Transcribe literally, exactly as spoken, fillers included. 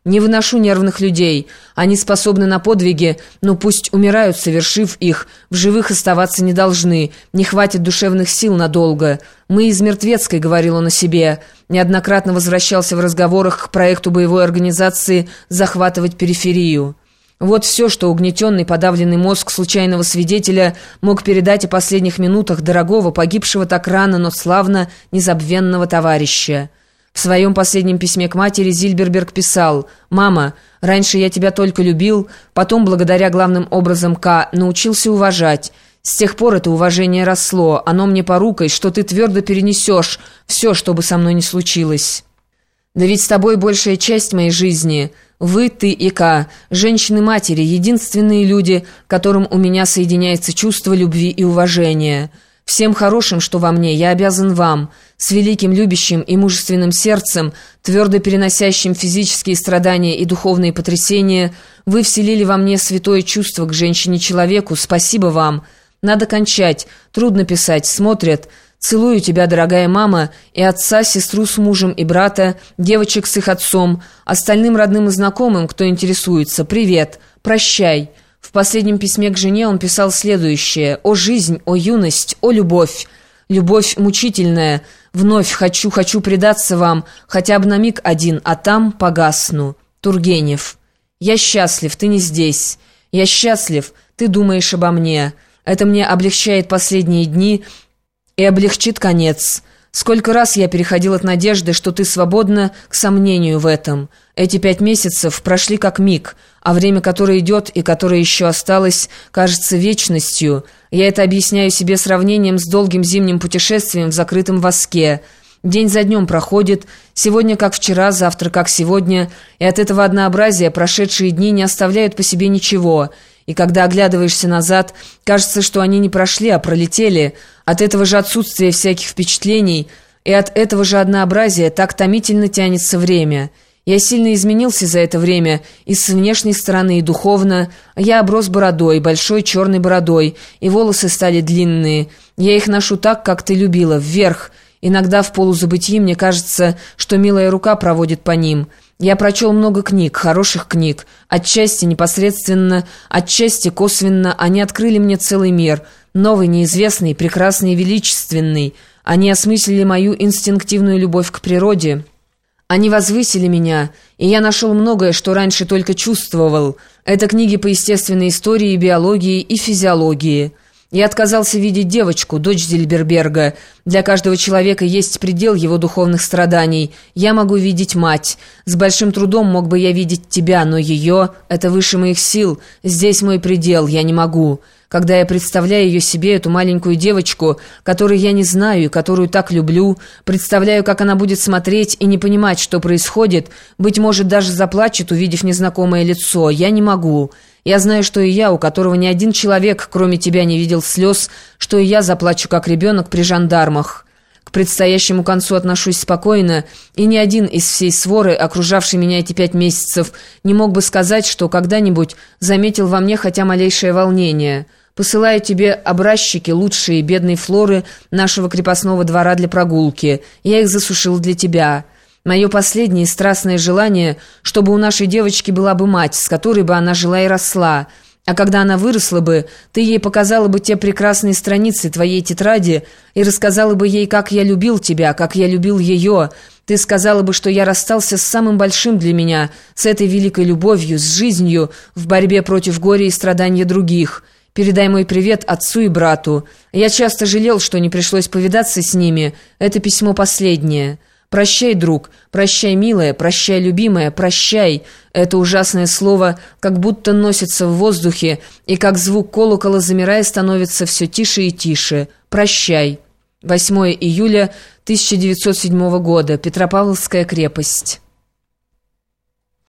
Не выношу нервных людей. Они способны на подвиги, но пусть умирают, совершив их. В живых оставаться не должны. Не хватит душевных сил надолго. Мы из Мертвецкой, говорил он о себе. Неоднократно возвращался в разговорах к проекту боевой организации захватывать периферию. Вот все, что угнетенный, подавленный мозг случайного свидетеля мог передать о последних минутах дорогого, погибшего так рано, но славно незабвенного товарища. В своем последнем письме к матери Зильберберг писал: «Мама, раньше я тебя только любил, потом, благодаря главным образом К, научился уважать. С тех пор это уважение росло, оно мне порукой, что ты твердо перенесешь все, что бы со мной ни случилось. Да ведь с тобой большая часть моей жизни. Вы, ты и К, женщины-матери, единственные люди, которым у меня соединяется чувство любви и уважения. Всем хорошим, что во мне, я обязан вам. С великим любящим и мужественным сердцем, твердо переносящим физические страдания и духовные потрясения, вы вселили во мне святое чувство к женщине-человеку. Спасибо вам. Надо кончать. Трудно писать. Смотрят. Целую тебя, дорогая мама, и отца, сестру с мужем и брата, девочек с их отцом, остальным родным и знакомым, кто интересуется. Привет. Прощай». В последнем письме к жене он писал следующее: «О жизнь, о юность, о любовь! Любовь мучительная. Вновь хочу, хочу предаться вам, хотя бы на миг один, а там погасну». Тургенев. «Я счастлив, ты не здесь. Я счастлив, ты думаешь обо мне. Это мне облегчает последние дни и облегчит конец. Сколько раз я переходил от надежды, что ты свободна, к сомнению в этом. Эти пять месяцев прошли как миг, а время, которое идет и которое еще осталось, кажется вечностью. Я это объясняю себе сравнением с долгим зимним путешествием в закрытом воске. День за днем проходит, сегодня как вчера, завтра как сегодня, и от этого однообразия прошедшие дни не оставляют по себе ничего. И когда оглядываешься назад, кажется, что они не прошли, а пролетели. От этого же отсутствия всяких впечатлений и от этого же однообразия так томительно тянется время. Я сильно изменился за это время и с внешней стороны, и духовно. Я оброс бородой, большой черной бородой, и волосы стали длинные. Я их ношу так, как ты любила, вверх. Иногда в полузабытии мне кажется, что милая рука проводит по ним. Я прочел много книг, хороших книг. Отчасти непосредственно, отчасти косвенно они открыли мне целый мир. Новый, неизвестный, прекрасный и величественный. Они осмыслили мою инстинктивную любовь к природе. Они возвысили меня, и я нашел многое, что раньше только чувствовал. Это книги по естественной истории, биологии и физиологии. Я отказался видеть девочку, дочь Зильберберга. Для каждого человека есть предел его духовных страданий. Я могу видеть мать. С большим трудом мог бы я видеть тебя, но ее — это выше моих сил. Здесь мой предел, я не могу. Когда я представляю ее себе, эту маленькую девочку, которую я не знаю и которую так люблю, представляю, как она будет смотреть и не понимать, что происходит, быть может, даже заплачет, увидев незнакомое лицо, я не могу. Я знаю, что и я, у которого ни один человек, кроме тебя, не видел слез, что и я заплачу, как ребенок при жандармах. К предстоящему концу отношусь спокойно, и ни один из всей своры, окружавшей меня эти пять месяцев, не мог бы сказать, что когда-нибудь заметил во мне хотя малейшее волнение. Посылаю тебе образчики лучшие бедной флоры нашего крепостного двора для прогулки. Я их засушил для тебя. Мое последнее страстное желание, чтобы у нашей девочки была бы мать, с которой бы она жила и росла. А когда она выросла бы, ты ей показала бы те прекрасные страницы твоей тетради и рассказала бы ей, как я любил тебя, как я любил ее. Ты сказала бы, что я расстался с самым большим для меня, с этой великой любовью, с жизнью, в борьбе против горя и страдания других. Передай мой привет отцу и брату. Я часто жалел, что не пришлось повидаться с ними. Это письмо последнее. «Прощай, друг, прощай, милая, прощай, любимая, прощай». Это ужасное слово как будто носится в воздухе, и как звук колокола, замирая, становится все тише и тише. «Прощай». восьмое июля тысяча девятьсот седьмого года. Петропавловская крепость.